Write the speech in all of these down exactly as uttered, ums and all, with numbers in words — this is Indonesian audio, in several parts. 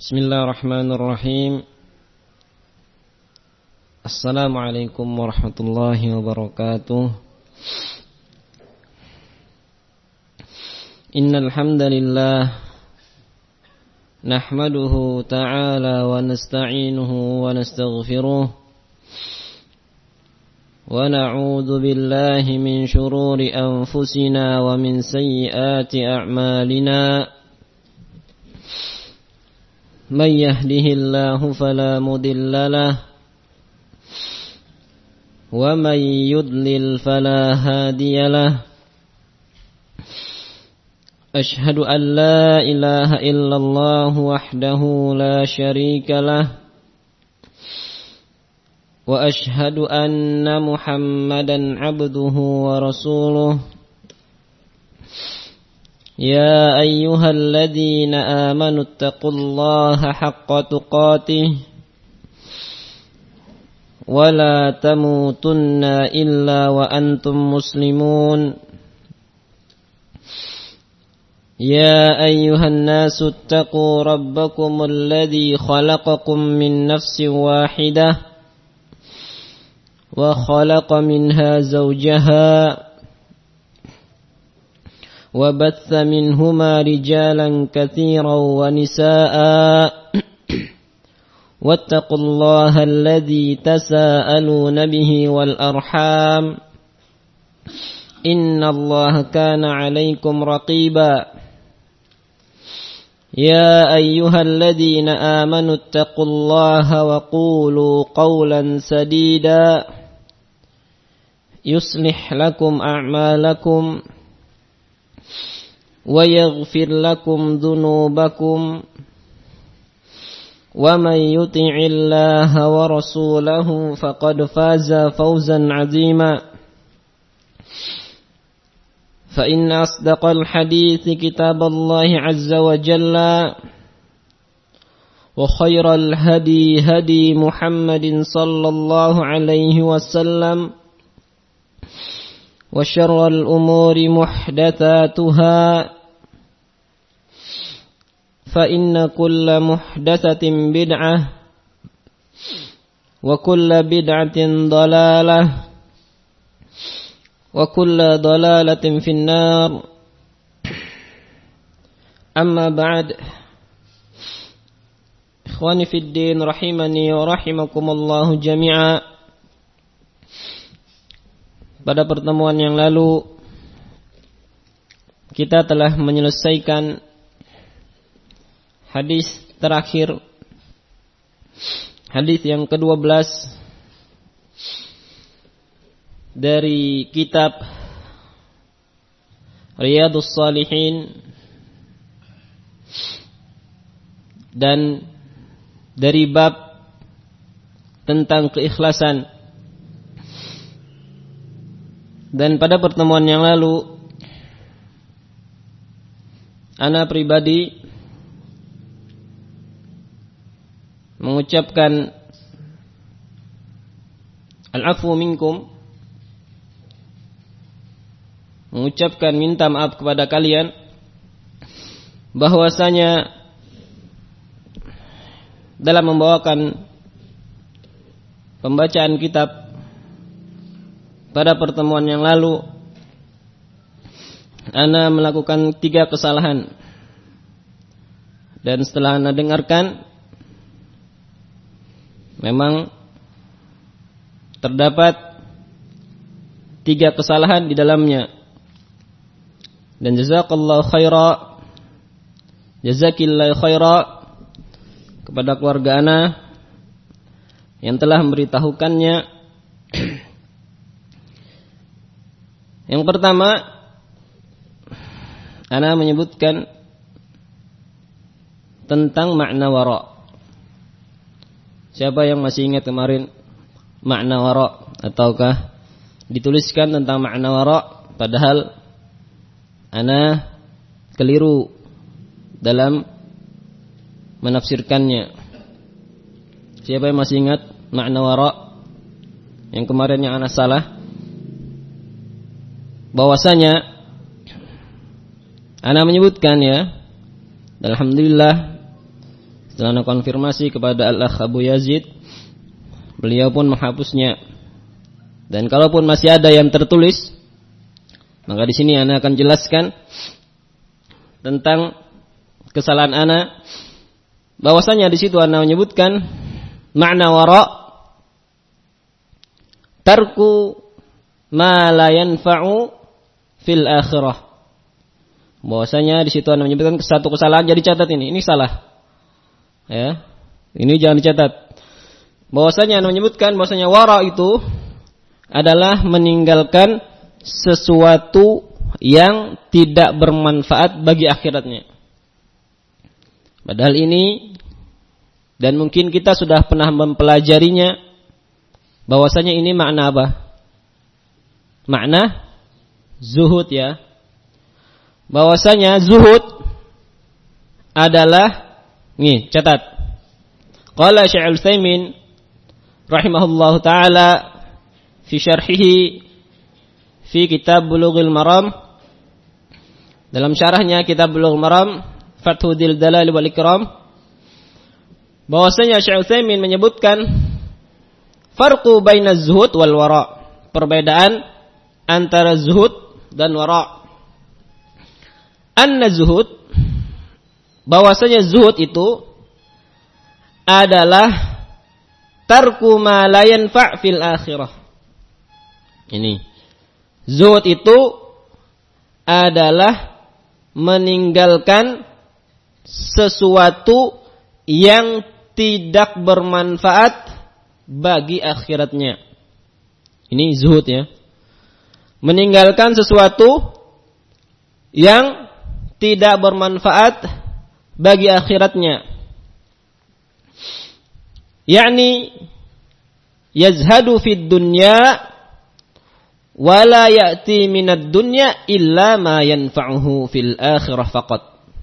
Bismillahirrahmanirrahim. Assalamualaikum warahmatullahi wabarakatuh. Innal hamdalillah nahmaduhu ta'ala wa nasta'inuhu wa nastaghfiruh wa na'udzu billahi min shururi anfusina wa min sayyiati a'malina. Man yahdihillahu fala mudilla lahu wa man yudlil fala hadiya lahu. Ashhadu an la ilaha illallah wahdahu la syarika lahu wa ashhadu anna Muhammadan abduhu wa rasuluh. يا أيها الذين آمنوا اتقوا الله حق تقاته ولا تموتن إلا وأنتم مسلمون. يا أيها الناس اتقوا ربكم الذي خلقكم من نفس واحدة وخلق منها زوجها وبث منهما رجالا كثيرا ونساء واتقوا الله الذي تساءلون به والأرحام إن الله كان عليكم رقيبا. يا أيها الذين آمنوا اتقوا الله وقولوا قولا سديدا يصلح لكم أعمالكم ويغفر لكم ذنوبكم ومن يطع الله ورسوله فقد فاز فوزا عظيما. فإن أصدق الحديث كتاب الله عز وجل وخير الهدي هدي محمد صلى الله عليه وسلم وشر الأمور محدثاتها فإن كل محدثة بدعة وكل بدعة ضلالة وكل ضلالة في النار. أما بعد، إخواني في الدين رحمني ورحمكم الله جميعا. Pada pertemuan yang lalu kita telah menyelesaikan hadis terakhir, hadis yang kedua belas dari kitab Riyadhus Shalihin dan dari bab tentang keikhlasan. Dan pada pertemuan yang lalu ana pribadi mengucapkan al-afwu minkum, mengucapkan minta maaf kepada kalian bahwasanya dalam membawakan pembacaan kitab pada pertemuan yang lalu ana melakukan tiga kesalahan, dan setelah ana dengarkan memang terdapat tiga kesalahan di dalamnya. Dan jazakallahu khaira, jazakillahu khaira kepada keluarga ana yang telah memberitahukannya. Yang pertama, ana menyebutkan tentang makna wara. Siapa yang masih ingat kemarin makna wara, ataukah dituliskan tentang makna wara padahal ana keliru dalam menafsirkannya? Siapa yang masih ingat makna wara yang kemarin yang ana salah? Bahwasanya ana menyebutkan ya, alhamdulillah Setelah konfirmasi kepada Al-Akh Abu Yazid, beliau pun menghapusnya. Dan kalaupun masih ada yang tertulis, maka di sini ana akan jelaskan tentang kesalahan ana. Bahwasanya di situ ana menyebutkan makna wara tarku ma la yanfa'u fil akhirah. Bahwasanya di situ ana menyebutkan satu kesalahan, jadi catat ini, ini salah. Ya. Ini jangan dicatat. Bahwasanya ana menyebutkan bahwasanya wara itu adalah meninggalkan sesuatu yang tidak bermanfaat bagi akhiratnya. Padahal ini, dan mungkin kita sudah pernah mempelajarinya, bahwasanya ini makna apa? Makna zuhud ya. Bahwasanya zuhud adalah, nih catat. Qala Syekh Al-Utsaimin rahimahullahu taala fi syarhihi fi kitab Bulughul Maram, dalam syarahnya kitab Bulughul Maram Fathul Dalal wal Ikram, bahwasanya Syekh Utsaimin menyebutkan farqu bainaz zuhud wal wara, perbedaan antara zuhud dan wara. Anna zuhud, bahwasanya zuhud itu adalah tarku ma la yanfa' fil akhirah. Ini zuhud itu adalah meninggalkan sesuatu yang tidak bermanfaat bagi akhiratnya. Ini zuhud ya. Meninggalkan sesuatu yang tidak bermanfaat bagi akhiratnya. Yakni yazhadu fid dunya wala ya'ti minad dunya illa ma yanfa'uhu fil akhirah faqat.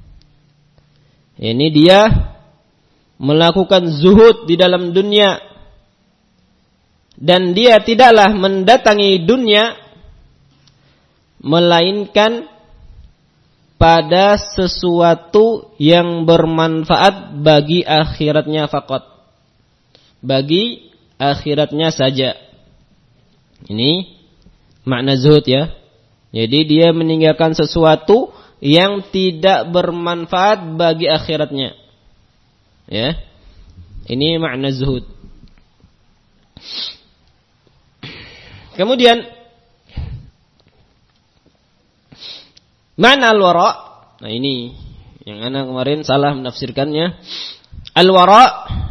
Ini dia melakukan zuhud di dalam dunia, dan dia tidaklah mendatangi dunia melainkan pada sesuatu yang bermanfaat bagi akhiratnya faqat. Bagi akhiratnya saja. Ini makna zuhud ya. Jadi dia meninggalkan sesuatu yang tidak bermanfaat bagi akhiratnya. Ya. Ini makna zuhud. Kemudian makna al-wara. Nah ini yang ana kemarin salah menafsirkannya. Al-wara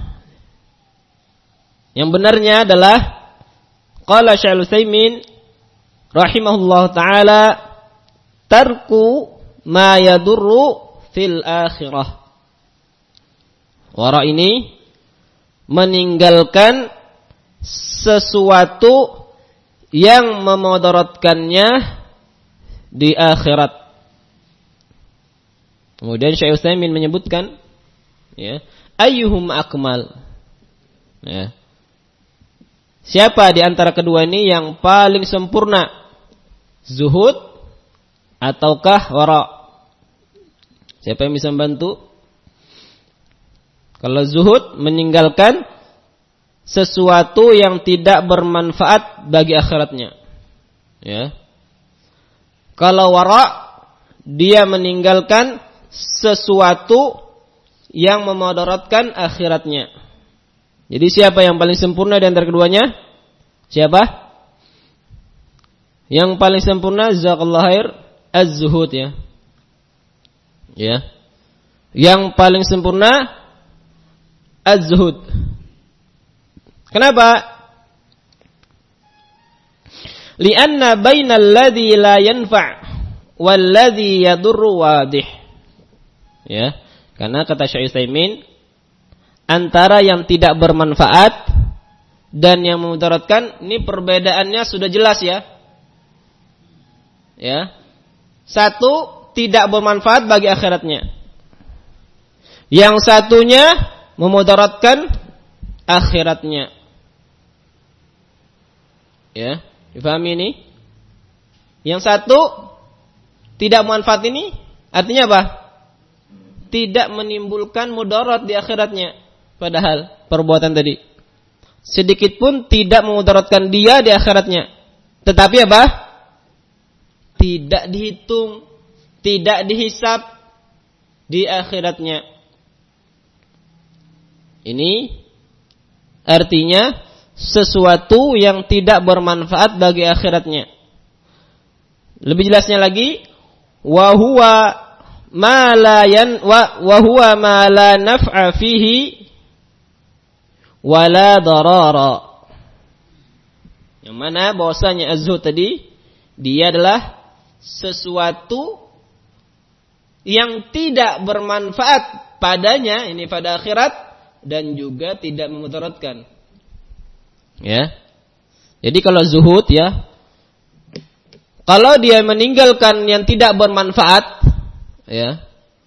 yang benarnya adalah qala Syekh Al-Utsaimin rahimahullah ta'ala tarku ma yadurru fil akhirah. Wara ini meninggalkan sesuatu yang memudaratkannya di akhirat. Kemudian Syekh Utsaimin menyebutkan ya, ayyuhum akmal. Ya. Siapa di antara kedua ini yang paling sempurna? Zuhud ataukah wara? Siapa yang bisa membantu? Kalau zuhud meninggalkan sesuatu yang tidak bermanfaat bagi akhiratnya. Ya. Kalau wara, dia meninggalkan sesuatu yang memudaratkan akhiratnya. Jadi siapa yang paling sempurna di antara keduanya? Siapa? Yang paling sempurna jazakallahu khair az-zuhud ya. Ya. Yang paling sempurna az-zuhud. Kenapa? Lianna bainal ladzi la yanfa' wal ladzi yadurru wadih. Ya, karena kata Syekh Utsaimin, antara yang tidak bermanfaat dan yang memudaratkan, ini perbedaannya sudah jelas ya. Ya. Satu tidak bermanfaat bagi akhiratnya. Yang satunya memudaratkan akhiratnya. Ya, difahami ini? Yang satu tidak manfaat ini artinya apa? tidak menimbulkan mudarat di akhiratnya. Padahal perbuatan tadi sedikit pun tidak memudaratkan dia di akhiratnya. Tetapi apa? Tidak dihitung, tidak dihisap di akhiratnya. Ini artinya sesuatu yang tidak bermanfaat bagi akhiratnya. Lebih jelasnya lagi, wa huwa ma la yan wa wa huwa ma la naf'a fihi wa la darara. Yang mana bahwasanya az-zuhud tadi dia adalah sesuatu yang tidak bermanfaat padanya, ini pada akhirat, dan juga tidak memudaratkan. Ya. Jadi kalau zuhud ya, kalau dia meninggalkan yang tidak bermanfaat, ya.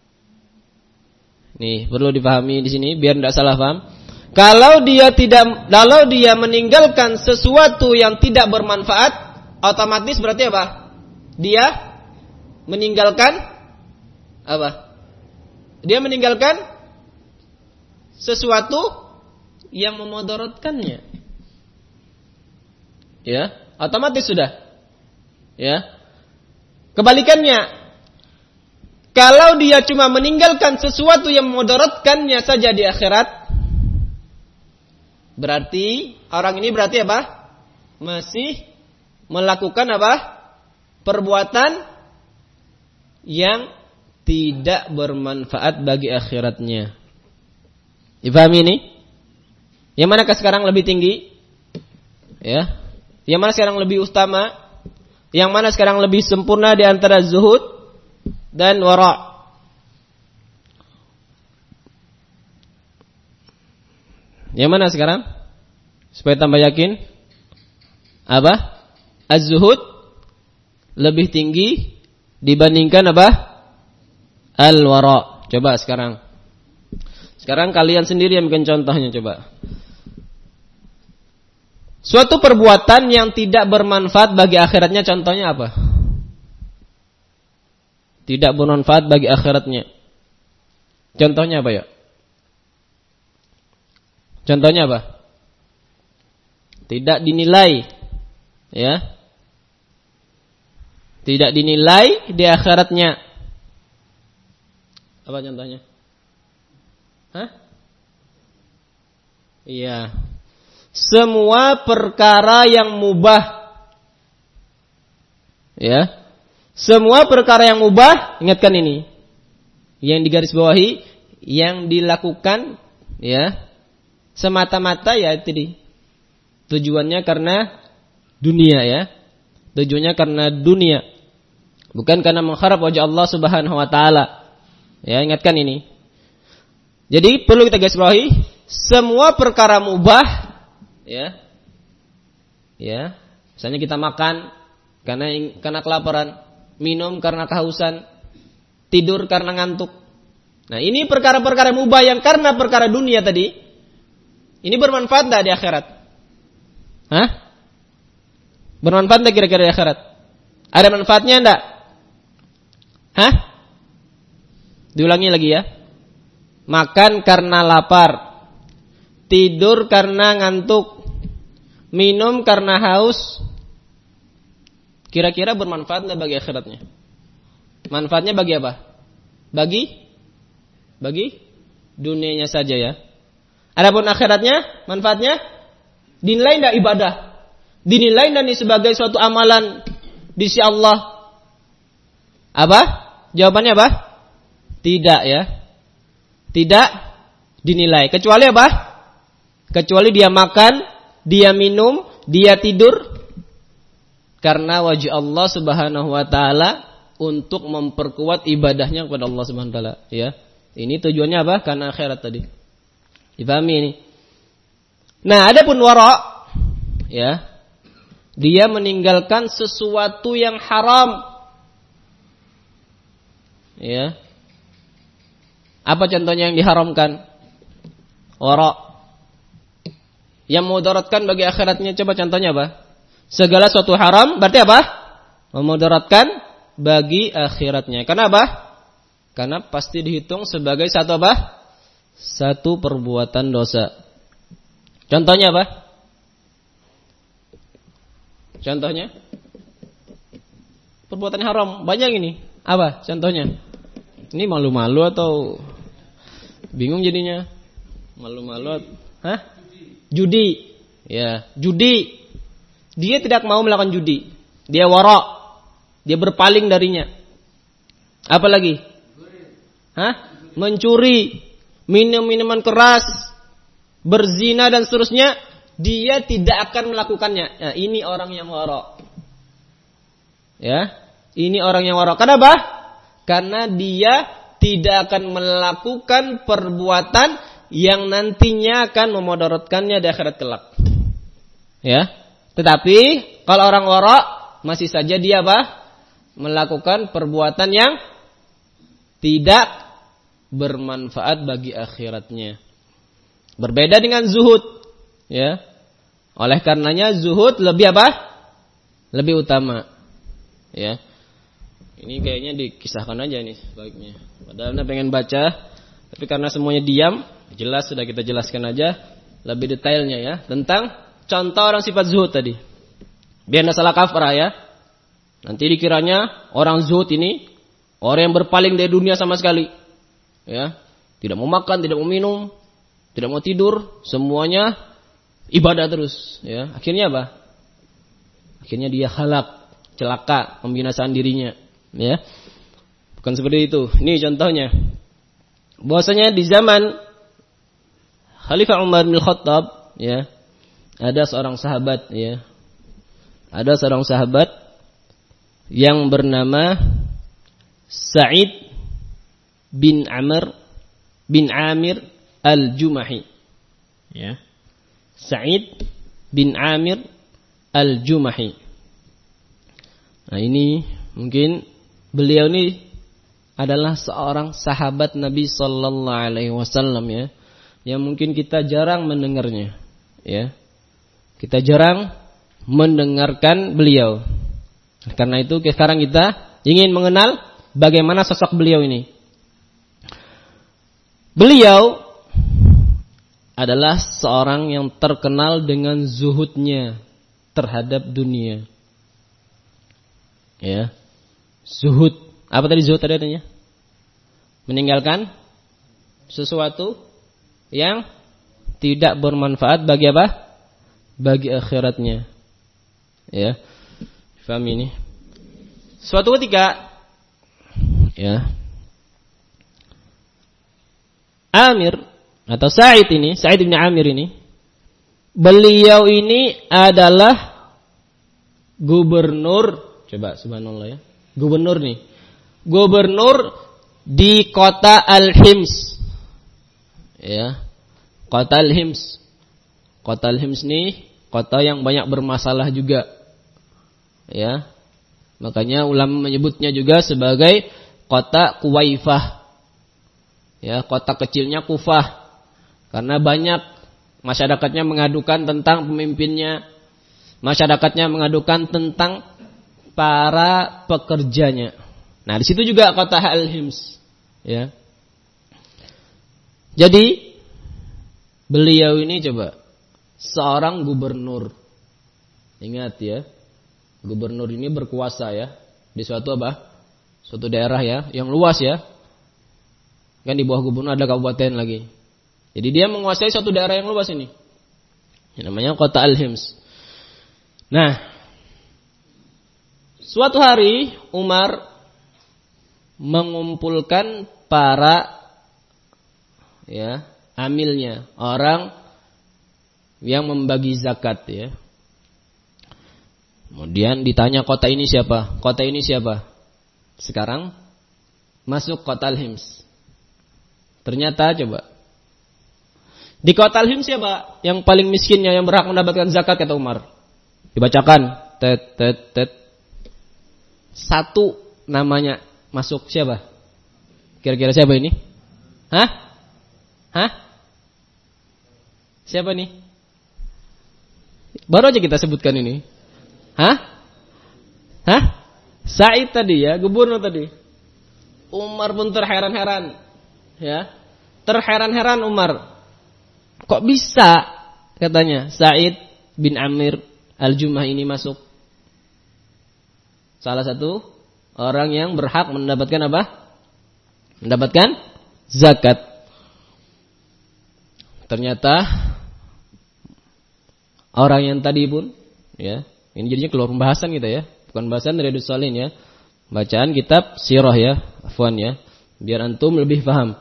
Nih, perlu dipahami di sini biar tidak salah paham. Kalau dia tidak kalau dia meninggalkan sesuatu yang tidak bermanfaat, otomatis berarti apa? Dia meninggalkan apa? Dia meninggalkan sesuatu yang memudaratkannya. Ya, otomatis sudah. Ya. Kebalikannya, kalau dia cuma meninggalkan sesuatu yang memudaratkannya saja di akhirat, berarti orang ini berarti apa? Masih melakukan apa? Perbuatan yang tidak bermanfaat bagi akhiratnya. Dipahami ini? Yang manakah sekarang lebih tinggi? Ya. Yang mana sekarang lebih utama? Yang mana sekarang lebih sempurna di antara zuhud dan wara'? Yang mana sekarang? Supaya tambah yakin. Apa? Az-zuhud lebih tinggi dibandingkan apa? Al-wara'. Coba sekarang. Sekarang kalian sendiri yang bikin contohnya coba. Suatu perbuatan yang tidak bermanfaat bagi akhiratnya, contohnya apa? Tidak bermanfaat bagi akhiratnya. Contohnya apa ya? Contohnya apa? Tidak dinilai, ya? Tidak dinilai di akhiratnya. Apa contohnya? Hah? Iya. Semua perkara yang mubah. Ya. Semua perkara yang mubah, ingatkan ini. Yang digarisbawahi, yang dilakukan ya semata-mata ya tadi. Tujuannya karena dunia ya. Tujuannya karena dunia. Bukan karena mengharap wajah Allah Subhanahu wa taala. Ya, ingatkan ini. Jadi perlu kita garisbawahi, semua perkara mubah ya, ya, misalnya kita makan karena karena kelaparan, minum karena kehausan, tidur karena ngantuk. Nah ini perkara-perkara mubah yang karena perkara dunia tadi, ini bermanfaat tidak di akhirat? Hah? Bermanfaat tidak kira-kira di akhirat? Ada manfaatnya tidak? Hah? Diulangi lagi ya. Makan karena lapar, tidur karena ngantuk, minum karena haus. Kira-kira bermanfaat enggak bagi akhiratnya? Manfaatnya bagi apa? Bagi bagi dunianya saja ya. Adapun akhiratnya, manfaatnya dinilai enggak ibadah? Dinilai enggak sebagai suatu amalan di sisi Allah? Apa? Jawabannya apa? Tidak ya. Tidak dinilai. Kecuali apa? Kecuali dia makan, dia minum, dia tidur karena wajah Allah Subhanahu wa taala untuk memperkuat ibadahnya kepada Allah Subhanahu wa taala, ya. Ini tujuannya apa? Karena akhirat tadi. Dipahami ini. Nah, adapun wara, ya. Dia meninggalkan sesuatu yang haram. Ya. Apa contohnya yang diharamkan? Wara. Yang memudaratkan bagi akhiratnya, coba contohnya apa? Segala sesuatu haram berarti apa? Memudaratkan bagi akhiratnya. Karena apa? Karena pasti dihitung sebagai satu apa? Satu perbuatan dosa. Contohnya apa? Contohnya? Perbuatan haram. Banyak ini. Apa contohnya? Ini malu-malu atau bingung jadinya? Malu-malu. Hah? Judi. Ya, judi. Dia tidak mau melakukan judi. Dia wara'. Dia berpaling darinya. Apa lagi? Hah? Mencuri, minum minuman keras, berzina dan seterusnya, dia tidak akan melakukannya. Nah, ini orang yang wara'. Ya, ini orang yang wara'. Kenapa? Karena dia tidak akan melakukan perbuatan yang nantinya akan memudaratkannya di akhirat kelak. Ya. Tetapi kalau orang wara' masih saja dia apa? Melakukan perbuatan yang tidak bermanfaat bagi akhiratnya. Berbeda dengan zuhud, ya. Oleh karenanya zuhud lebih apa? Lebih utama. Ya. Ini kayaknya dikisahkan aja nih sebaiknya. Padahal Anda pengen baca, tapi karena semuanya diam, jelas sudah kita jelaskan aja lebih detailnya ya tentang contoh orang sifat zuhud tadi. Biar tidak salah kaprah ya. Nanti dikiranya orang zuhud ini orang yang berpaling dari dunia sama sekali. Ya, tidak mau makan, tidak mau minum, tidak mau tidur, semuanya ibadah terus, ya. Akhirnya apa? Akhirnya dia halak, celaka, pembinasaan dirinya, ya. Bukan seperti itu. Ini contohnya. Bahwasanya di zaman Khalifah Umar bin Khattab, ya, ada seorang sahabat, ya. Ada seorang sahabat yang bernama Sa'id bin Amr bin Amir Al-Jumahi. Ya. Sa'id bin Amir Al-Jumahi. Nah, ini mungkin beliau ini adalah seorang sahabat Nabi sallallahu alaihi wasallam ya, yang mungkin kita jarang mendengarnya, ya. Kita jarang mendengarkan beliau. Karena itu sekarang kita ingin mengenal bagaimana sosok beliau ini. Beliau adalah seorang yang terkenal dengan zuhudnya terhadap dunia. Ya. Zuhud. Apa tadi zuhud tadi artinya? Meninggalkan sesuatu yang tidak bermanfaat bagi apa? Bagi akhiratnya. Ya. Paham ini? Suatu ketika ya, Amir atau Sa'id ini, Sa'id bin Amir ini, beliau ini adalah gubernur, coba subhanallah ya, gubernur nih, gubernur di kota Al-Hims, ya, kota Al-Hims, kota Al-Hims nih, kota yang banyak bermasalah juga, ya, makanya ulama menyebutnya juga sebagai kota Kuwaifah. Ya, kota kecilnya Kufah. Karena banyak masyarakatnya mengadukan tentang pemimpinnya. Masyarakatnya mengadukan tentang para pekerjanya. Nah, di situ juga kota Al-Hims, ya. Jadi beliau ini coba seorang gubernur. Ingat ya, gubernur ini berkuasa ya di suatu apa? Suatu daerah ya, yang luas ya. Kan di bawah gubernur ada kabupaten lagi. Jadi dia menguasai suatu daerah yang luas ini. Yang namanya kota Al-Hims. Nah, suatu hari Umar mengumpulkan para ya, amilnya, orang yang membagi zakat ya. Kemudian ditanya kota ini siapa? Kota ini siapa? Sekarang masuk kota Al-Hims. Ternyata coba di kota Al-Hims siapa yang paling miskinnya yang berhak mendapatkan zakat kata Umar? Dibacakan tet tet tet. Satu namanya masuk siapa? Kira-kira siapa ini? Hah? Hah? Siapa nih? Baru aja kita sebutkan ini. Hah? Hah? Sa'id tadi ya, gubernur tadi. Umar pun terheran-heran. Ya. Terheran-heran Umar. Kok bisa katanya Sa'id bin Amir Al-Jumah ini masuk? Salah satu orang yang berhak mendapatkan apa? Mendapatkan zakat. Ternyata orang yang tadi pun, ya, ini jadinya keluar pembahasan kita ya, bukan bahasan Riyadhus Shalihin ya, bacaan kitab sirah ya, afwan ya, biar antum lebih paham.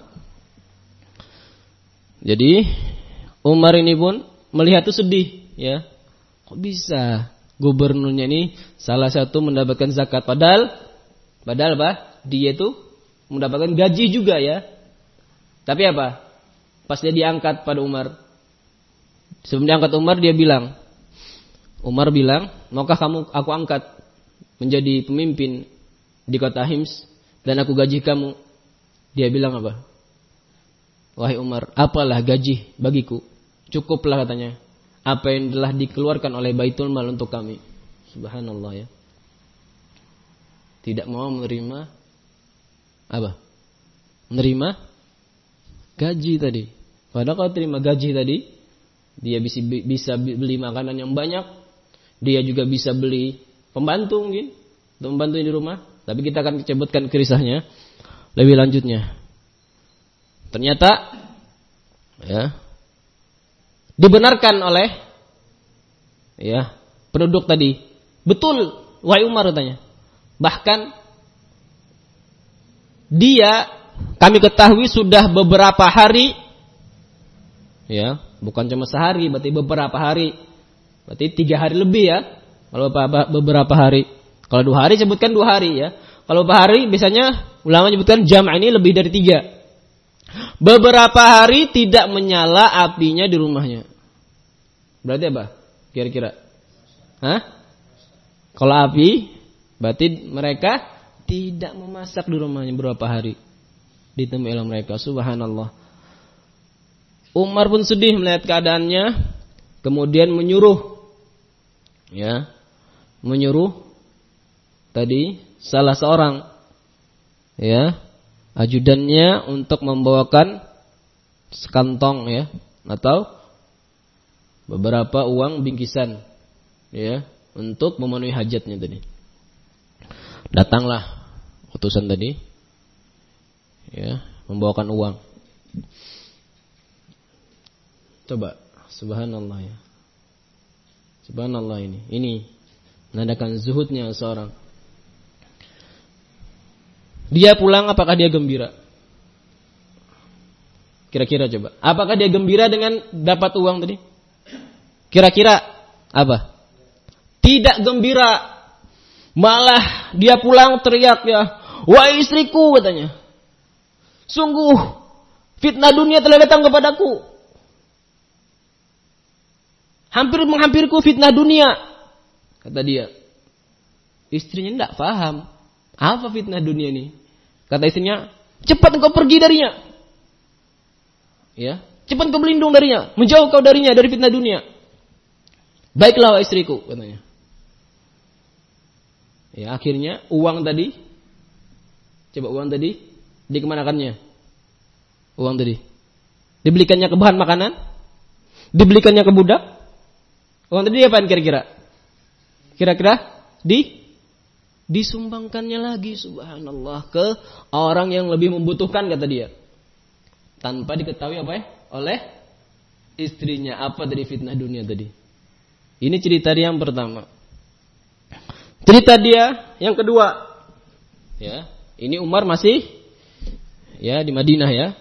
Jadi Umar ini pun melihat itu sedih, ya, kok bisa gubernurnya ini salah satu mendapatkan zakat, padahal, padahal apa? Dia itu mendapatkan gaji juga ya, tapi apa? Pas dia diangkat pada Umar. Sebelum diangkat Umar dia bilang, Umar bilang, maukah kamu aku angkat menjadi pemimpin di kota Hims dan aku gaji kamu? Dia bilang apa? Wahai Umar, apalah gaji bagiku? Cukuplah katanya apa yang telah dikeluarkan oleh Baitul Mal untuk kami. Subhanallah ya. Tidak mau menerima apa? Menerima gaji tadi. Padahal kalau terima gaji tadi, dia bisa bisa beli makanan yang banyak, dia juga bisa beli pembantu mungkin, untuk membantu di rumah. Tapi kita akan sebutkan kisahnya lebih lanjutnya. Ternyata ya dibenarkan oleh ya penduduk tadi. Betul, wahai Umar katanya. Bahkan dia kami ketahui sudah beberapa hari, ya, bukan cuma sehari, berarti beberapa hari, berarti tiga hari lebih ya. Kalau beberapa hari, kalau dua hari sebutkan dua hari ya. Kalau beberapa hari biasanya ulama menyebutkan jam ini lebih dari tiga. Beberapa hari tidak menyala apinya di rumahnya. Berarti apa? Kira-kira? Hah? Kalau api, berarti mereka tidak memasak di rumahnya beberapa hari. Ditemui oleh mereka. Subhanallah. Umar pun sedih melihat keadaannya, kemudian menyuruh, ya, menyuruh tadi salah seorang, ya, ajudannya untuk membawakan sekantong ya, atau beberapa uang bingkisan, ya, untuk memenuhi hajatnya tadi. Datanglah utusan tadi, ya, membawakan uang. Coba, subhanallah ya. Subhanallah ini. Ini menandakan zuhudnya seorang. Dia pulang, apakah dia gembira? Kira-kira coba. Apakah dia gembira dengan dapat uang tadi? Kira-kira apa? Tidak gembira. Malah dia pulang teriak ya, wahai istriku katanya, sungguh fitnah dunia telah datang kepadaku. Hampir menghampiriku fitnah dunia, kata dia. Istrinya tidak paham apa fitnah dunia ini. Kata istrinya, cepat engkau pergi darinya, ya, cepat engkau berlindung darinya, menjauh kau darinya, dari fitnah dunia. Baiklah wahai istriku, katanya. Ya, akhirnya uang tadi, coba uang tadi dikemanakannya? Uang tadi dibelikannya ke bahan makanan, dibelikannya ke budak. Uang tadi apaan kira-kira? Kira-kira di disumbangkannya lagi, subhanallah, ke orang yang lebih membutuhkan, kata dia. Tanpa diketahui apa ya? Oleh istrinya. Apa dari fitnah dunia tadi? Ini cerita dia yang pertama. Cerita dia yang kedua. Ya, ini Umar masih ya di Madinah ya.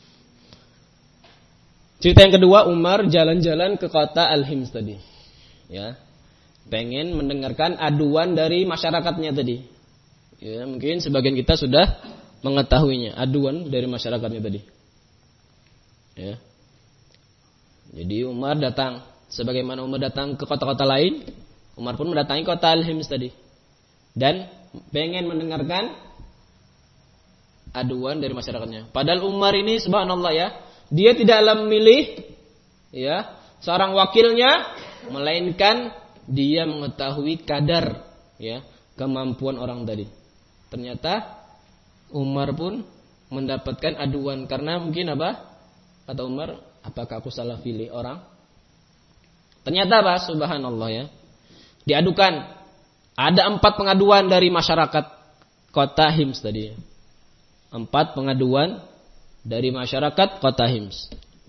Cerita yang kedua, Umar jalan-jalan ke kota Al-Hims tadi. Ya. Pengen mendengarkan aduan dari masyarakatnya tadi. Ya, mungkin sebagian kita sudah mengetahuinya, aduan dari masyarakatnya tadi. Ya. Jadi Umar datang, sebagaimana Umar datang ke kota-kota lain, Umar pun mendatangi kota Al-Hims tadi. Dan pengen mendengarkan aduan dari masyarakatnya. Padahal Umar ini subhanallah ya, dia tidaklah memilih ya seorang wakilnya, melainkan dia mengetahui kadar ya kemampuan orang tadi. Ternyata Umar pun mendapatkan aduan karena mungkin apa? Kata Umar, apakah aku salah pilih orang? Ternyata apa? Subhanallah ya. Diadukan. Ada empat pengaduan dari masyarakat kota Hims tadi. Empat pengaduan dari masyarakat kota Hims.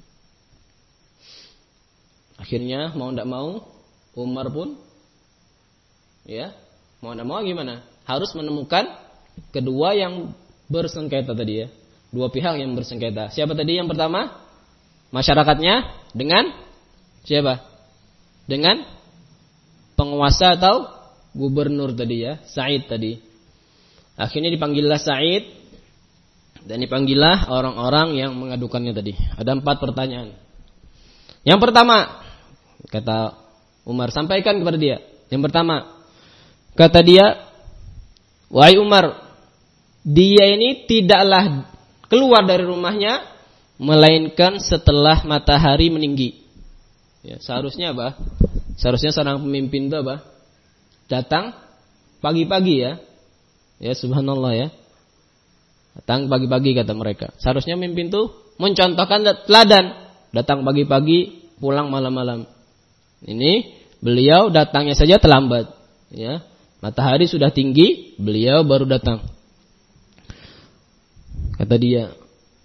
Akhirnya mau tidak mau Umar pun ya mau tidak mau gimana? Harus menemukan kedua yang bersengketa tadi ya. Dua pihak yang bersengketa. Siapa tadi yang pertama? Masyarakatnya dengan siapa? Dengan penguasa atau gubernur tadi ya, Sa'id tadi. Akhirnya dipanggillah Sa'id dan dipanggillah orang-orang yang mengadukannya tadi. Ada empat pertanyaan. Yang pertama, kata Umar, sampaikan kepada dia. Yang pertama, kata dia, wahai Umar, dia ini tidaklah keluar dari rumahnya melainkan setelah matahari meninggi. Ya, seharusnya apa? Seharusnya seorang pemimpin itu apa? Datang pagi-pagi ya. Ya subhanallah ya. Datang pagi-pagi kata mereka. Seharusnya pemimpin itu mencontohkan teladan. Datang pagi-pagi, pulang malam-malam. Ini beliau datangnya saja terlambat. Ya, matahari sudah tinggi, beliau baru datang. Kata dia,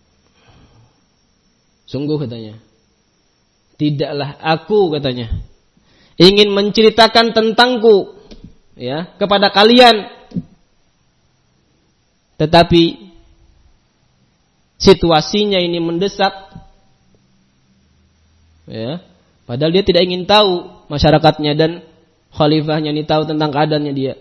sungguh katanya, tidaklah aku katanya ingin menceritakan tentangku ya kepada kalian, tetapi situasinya ini mendesak ya, padahal dia tidak ingin tahu masyarakatnya dan khalifahnya ini tahu tentang keadaannya dia,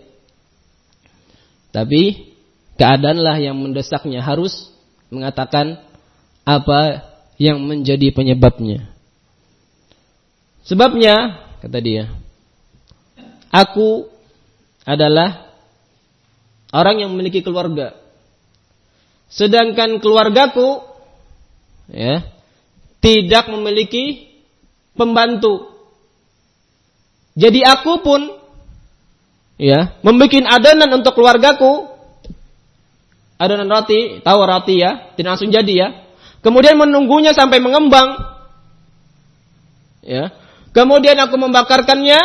tapi keadaanlah yang mendesaknya harus mengatakan apa yang menjadi penyebabnya. Sebabnya, kata dia, aku adalah orang yang memiliki keluarga. Sedangkan keluargaku ya, tidak memiliki pembantu. Jadi aku pun ya, membuat adonan untuk keluargaku. Adonan roti, tahu roti ya, tidak langsung jadi ya. Kemudian menunggunya sampai mengembang. Ya. Kemudian aku membakarkannya.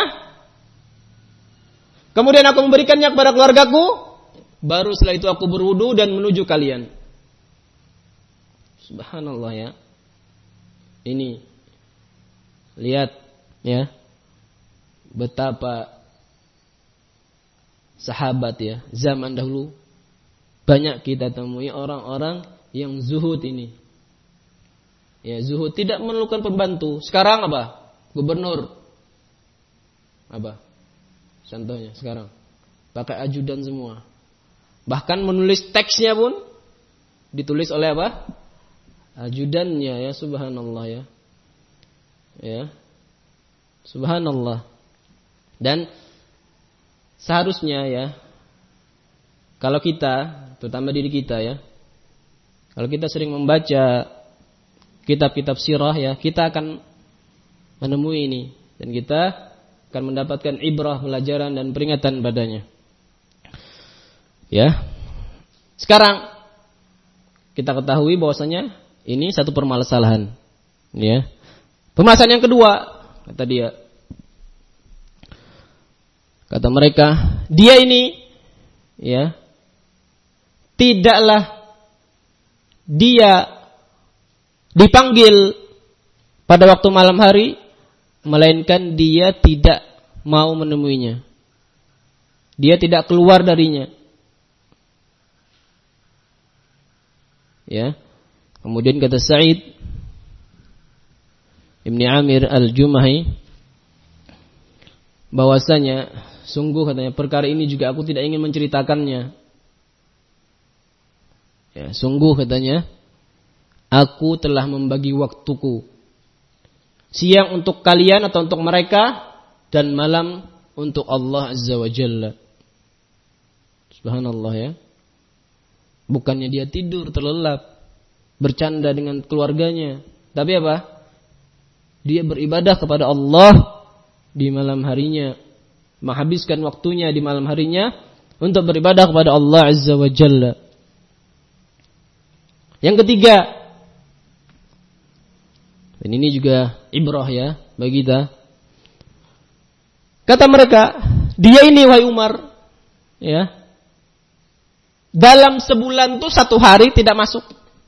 Kemudian aku memberikannya kepada keluargaku. Baru setelah itu aku berwudu dan menuju kalian. Subhanallah ya. Ini lihat ya. Betapa sahabat ya, zaman dahulu banyak kita temui orang-orang yang zuhud ini. Ya, zuhud tidak memerlukan pembantu. Sekarang apa? Gubernur. Apa? Contohnya sekarang. Pakai ajudan semua. Bahkan menulis teksnya pun ditulis oleh apa? Ajudannya ya, subhanallah ya. Ya. Subhanallah. Dan seharusnya ya, kalau kita, terutama diri kita ya, kalau kita sering membaca kitab-kitab sirah ya, kita akan menemui ini dan kita akan mendapatkan ibrah, pelajaran dan peringatan padanya. Ya. Sekarang kita ketahui bahwasanya ini satu permasalahan. Ya. Permasalahan yang kedua, kata dia. Kata mereka, dia ini ya, tidaklah dia dipanggil pada waktu malam hari, melainkan dia tidak mau menemuinya. Dia tidak keluar darinya. Ya. Kemudian kata Sa'id Ibni Amir Al-Jumahi, bahwasanya sungguh katanya perkara ini juga aku tidak ingin menceritakannya. Ya, sungguh katanya aku telah membagi waktuku, siang untuk kalian atau untuk mereka, dan malam untuk Allah Azza wa Jalla. Subhanallah ya. Bukannya dia tidur terlelap, bercanda dengan keluarganya, tapi apa? Dia beribadah kepada Allah di malam harinya, menghabiskan waktunya di malam harinya untuk beribadah kepada Allah Azza wa Jalla. Yang ketiga, dan ini juga ibrah ya bagi kita. Kata mereka, dia ini wahai Umar, ya, dalam sebulan tuh satu hari tidak masuk,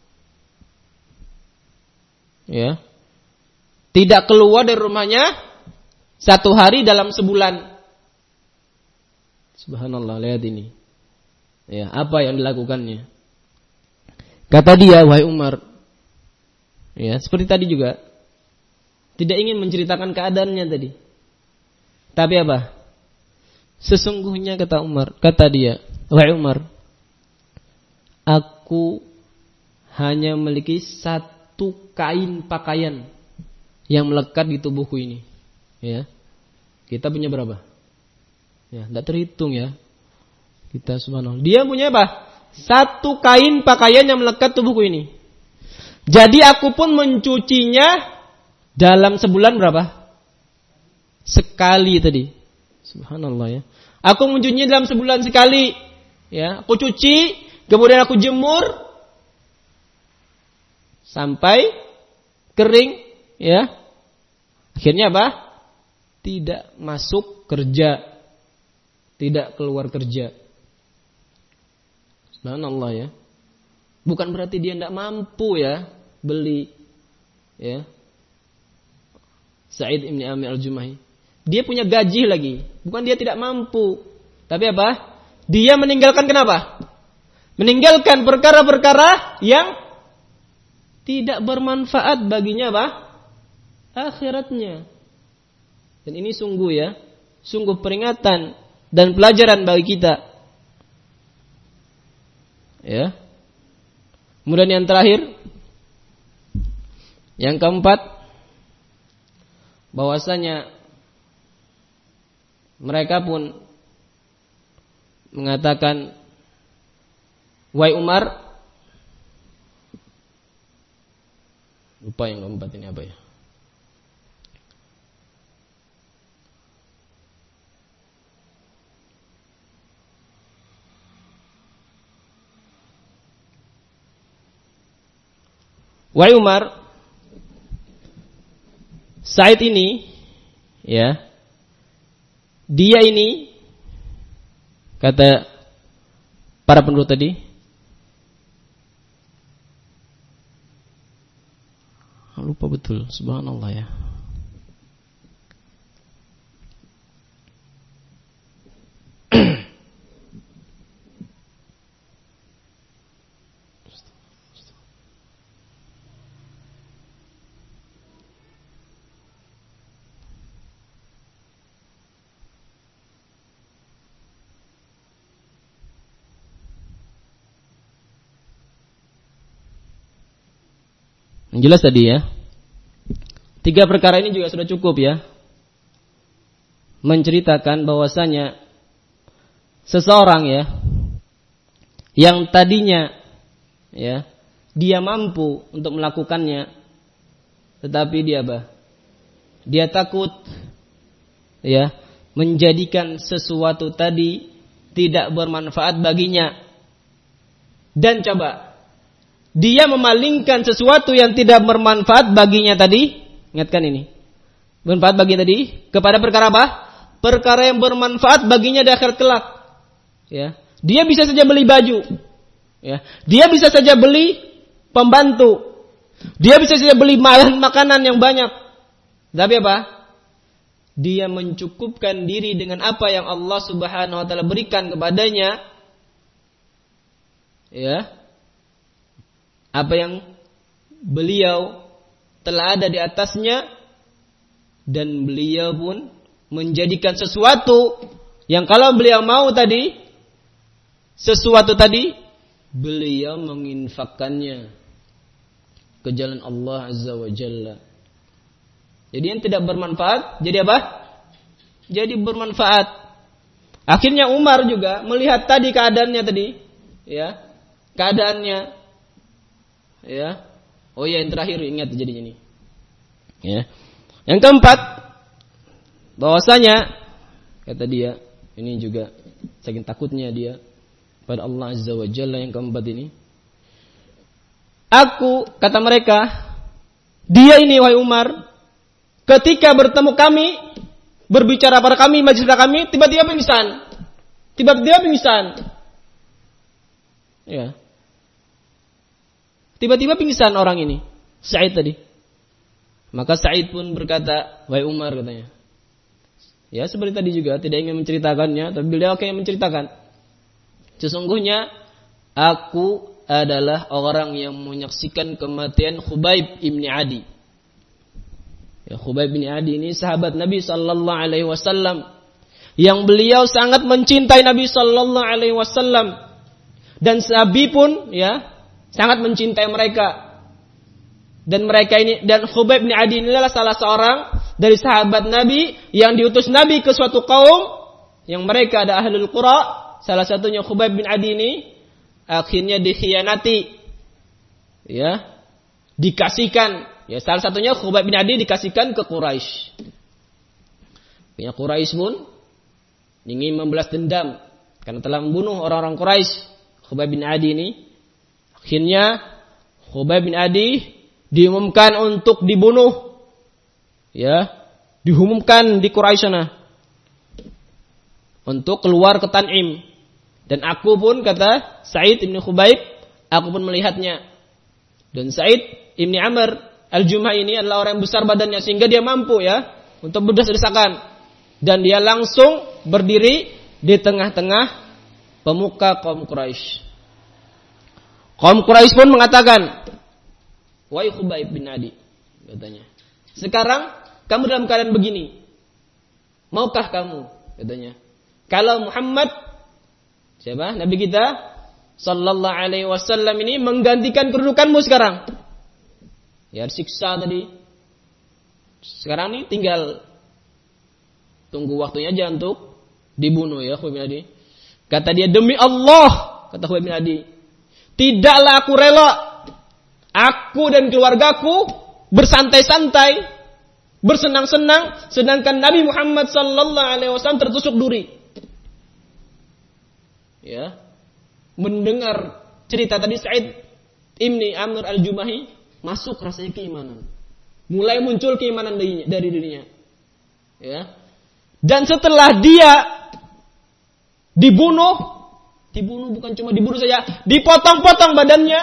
ya, tidak keluar dari rumahnya satu hari dalam sebulan. Subhanallah, lihat ini, ya, apa yang dilakukannya. Kata dia, wahai Umar, ya, seperti tadi juga, tidak ingin menceritakan keadaannya tadi. Tapi apa? Sesungguhnya kata Umar, kata dia, wahai Umar, aku hanya memiliki satu kain pakaian yang melekat di tubuhku ini. Ya, kita punya berapa? Ya, tidak terhitung ya. Kita subhanallah. Dia punya apa? Satu kain pakaian yang melekat tubuhku ini. Jadi aku pun mencucinya dalam sebulan berapa? Sekali tadi. Subhanallah ya. Aku mencucinya dalam sebulan sekali. Ya, aku cuci, kemudian aku jemur sampai kering, ya. Akhirnya apa? Tidak masuk kerja. Tidak keluar kerja. Subhanallah ya. Bukan berarti dia tidak mampu ya beli, ya. Sa'id ibn Amir al-Jumahi, dia punya gaji lagi. Bukan dia tidak mampu, tapi apa? Dia meninggalkan kenapa? Meninggalkan perkara-perkara yang tidak bermanfaat baginya apa? Akhiratnya. Dan ini sungguh ya, sungguh peringatan dan pelajaran bagi kita. Ya. Kemudian yang terakhir, yang keempat, bahwasanya mereka pun mengatakan, wahai Umar, lupa yang keempat ini apa ya? Wahai Umar, Said ini, ya, dia ini, kata para penduduk tadi, lupa betul, subhanallah ya. Jelas tadi ya. Tiga perkara ini juga sudah cukup ya. Menceritakan bahwasanya seseorang ya, yang tadinya ya, dia mampu untuk melakukannya, tetapi dia apa? Dia takut ya, menjadikan sesuatu tadi tidak bermanfaat baginya. Dan coba dia memalingkan sesuatu yang tidak bermanfaat baginya tadi, ingatkan ini, bermanfaat bagi tadi, kepada perkara apa? Perkara yang bermanfaat baginya di akhirat kelak. Ya, dia bisa saja beli baju, ya, dia bisa saja beli pembantu, dia bisa saja beli makanan yang banyak. Tapi apa? Dia mencukupkan diri dengan apa yang Allah Subhanahu Wa Taala berikan kepadanya, ya. Apa yang beliau telah ada di atasnya, dan beliau pun menjadikan sesuatu yang kalau beliau mau tadi, sesuatu tadi, beliau menginfakkannya ke jalan Allah Azza wa Jalla. Jadi yang tidak bermanfaat, jadi apa? Jadi bermanfaat. Akhirnya Umar juga melihat tadi keadaannya tadi, ya, keadaannya. Ya, oh ya, yang terakhir ingat jadi ini. Ya, yang keempat, bahwasanya kata dia, ini juga saking takutnya dia pada Allah Azza wa Jalla, yang keempat ini, Aku, kata mereka, dia ini wahai Umar, ketika bertemu kami, berbicara pada kami, majelis kami, tiba-tiba pingsan. Tiba-tiba pingsan. Ya. Tiba-tiba pingsan orang ini, Sa'id tadi. Maka Sa'id pun berkata, wahai Umar, katanya. Ya, seperti tadi juga, tidak ingin menceritakannya, tapi beliau akan menceritakan. Sesungguhnya, aku adalah orang yang menyaksikan kematian Khubayb ibn Adi. Ya, Khubayb bin Adi ini sahabat Nabi sallallahu alaihi wasallam yang beliau sangat mencintai Nabi sallallahu alaihi wasallam dan Nabi pun ya sangat mencintai mereka. Dan mereka ini dan Khubayb bin Adi ini adalah salah seorang dari sahabat Nabi yang diutus Nabi ke suatu kaum yang mereka ada ahlul qura. Salah satunya Khubayb bin Adi ini akhirnya dikhianati, ya, dikasihkan. Ya, salah satunya Khubayb bin Adi dikasihkan ke Quraisy. Punya Quraisy pun ingin membalas dendam karena telah membunuh orang-orang Quraisy. Khubayb bin Adi ini akhirnya Khubayb bin Adi diumumkan untuk dibunuh. Ya, diumumkan di Quraisy sana untuk keluar ke Tan'im. Dan aku pun, kata Sa'id ibn Khubayb, aku pun melihatnya. Dan Sa'id ibn Amr Al-Jumah ini adalah orang yang besar badannya, sehingga dia mampu ya untuk berdesak-desakan. Dan dia langsung berdiri di tengah-tengah pemuka kaum Quraisy. Kaum Quraisy pun mengatakan, wahai Khubayb bin Adi, katanya, sekarang kamu dalam keadaan begini, maukah kamu, katanya, kalau Muhammad, siapa? Nabi kita sallallahu alaihi wasallam ini menggantikan kedudukanmu sekarang. Ya, siksa tadi. Sekarang ini tinggal tunggu waktunya aja untuk dibunuh ya Khubayb bin Adi. Kata dia, demi Allah, kata Khubayb bin Adi, tidaklah aku rela aku dan keluargaku bersantai-santai, bersenang-senang sedangkan Nabi Muhammad sallallahu alaihi wasallam tertusuk duri. Ya, mendengar cerita tadi Sa'id ibni Amr Al-Jumahi, masuk rasanya keimanan. Mulai muncul keimanan dari dirinya. Ya. Dan setelah dia dibunuh, dibunuh bukan cuma dibunuh saja, dipotong-potong badannya.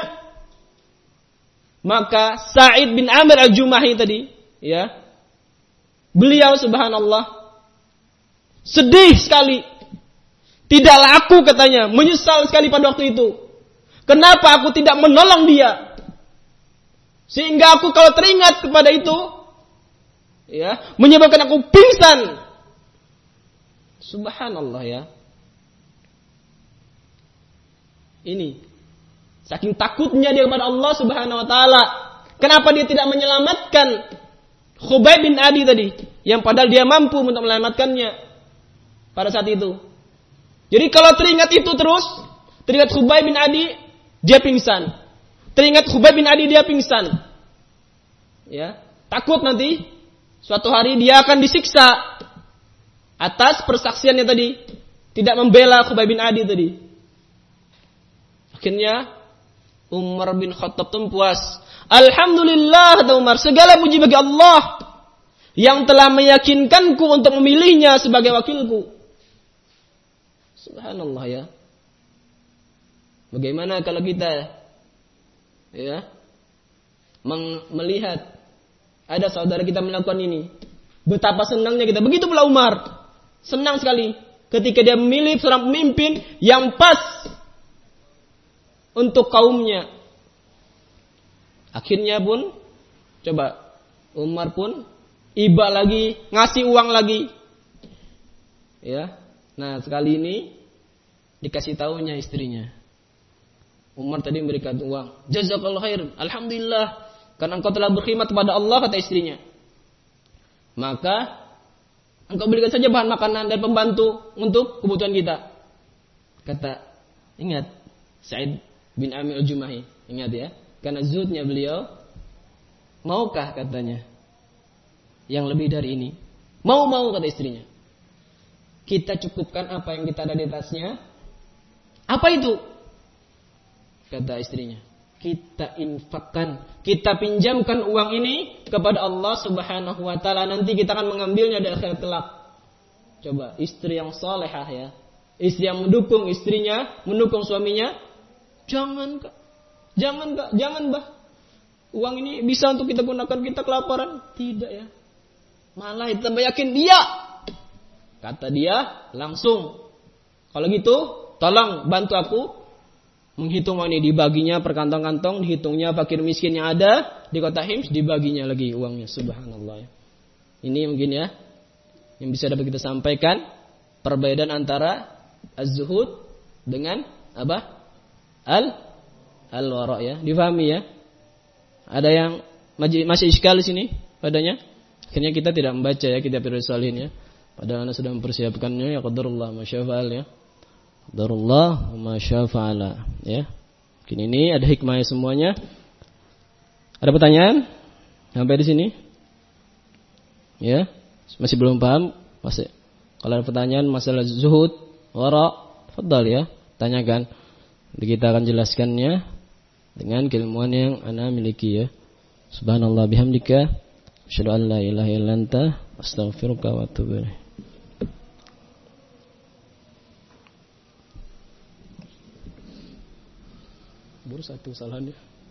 Maka Sa'id bin Amr Al-Jumahi tadi, ya, beliau subhanallah sedih sekali. Tidaklah aku, katanya, menyesal sekali pada waktu itu. Kenapa aku tidak menolong dia? Sehingga aku kalau teringat kepada itu, ya, menyebabkan aku pingsan. Subhanallah ya. Ini saking takutnya dia kepada Allah Subhanahu wa taala. Kenapa dia tidak menyelamatkan Khubayb bin Adi tadi, yang padahal dia mampu untuk menyelamatkannya pada saat itu. Jadi kalau teringat itu terus, teringat Khubayb bin Adi, dia pingsan. Teringat Khubayb bin Adi, dia pingsan. Ya, takut nanti suatu hari dia akan disiksa atas persaksiannya tadi, tidak membela Khubayb bin Adi tadi. Akhirnya Umar bin Khattab pun puas. Alhamdulillah, kata Umar, segala puji bagi Allah yang telah meyakinkanku untuk memilihnya sebagai wakilku. Subhanallah ya. Bagaimana kalau kita ya melihat ada saudara kita melakukan ini, betapa senangnya kita. Begitu pula Umar, senang sekali ketika dia memilih seorang pemimpin yang pas untuk kaumnya. Akhirnya pun coba Umar pun iba lagi, ngasih uang lagi. Ya. Nah, sekali ini dikasih tahunya istrinya. Umar tadi memberikan uang. Jazakallahu khair. Alhamdulillah, karena engkau telah berkhidmat kepada Allah, kata istrinya. Maka engkau berikan saja bahan makanan dan pembantu untuk kebutuhan kita. Kata, ingat Sa'id bin Amir Al-Jumahi, ingat ya, karena zuhudnya beliau. Maukah, katanya, yang lebih dari ini? Mau-mau, kata istrinya. Kita cukupkan apa yang kita ada di atasnya. Apa itu? Kata istrinya. kita infakkan, kita pinjamkan uang ini kepada Allah Subhanahu wa taala, nanti kita akan mengambilnya di akhirat kelak. Coba istri yang salehah ya, istri yang mendukung istrinya, mendukung suaminya, jangan Kak, jangan Kak, jangan Bah. Uang ini bisa untuk kita gunakan, kita kelaparan. Tidak ya. Malah itu tambah yakin dia. Kata dia langsung, kalau gitu tolong bantu aku menghitung uang ini, dibaginya per kantong-kantong, dihitungnya fakir miskin yang ada di kota Hims, dibaginya lagi uangnya. Subhanallah. Ini mungkin ya yang bisa dapat kita sampaikan, perbedaan antara az-zuhud dengan apa? Al al-wara ya. Difahami ya? Ada yang masih iskal di sini padanya? Akhirnya kita tidak membaca ya kitab Riyadhus Shalihin ya. Padahal Anda sudah mempersiapkannya, ya qadarullah ma syaa fa'al ya. Qadarullah ma syaa fa'ala ya. Mungkin ini ada hikmahnya semuanya. Ada pertanyaan sampai di sini? Ya, masih belum paham? Masih. Kalau ada pertanyaan masalah zuhud, wara, fadhal ya, tanyakan. Nanti kita akan jelaskannya dengan keilmuan yang ana miliki ya. Subhanallah bihamdika, asyhadu an la ilaha illa anta, astaghfiruka wa atubu ilaik. Baru satu kesalahan ya.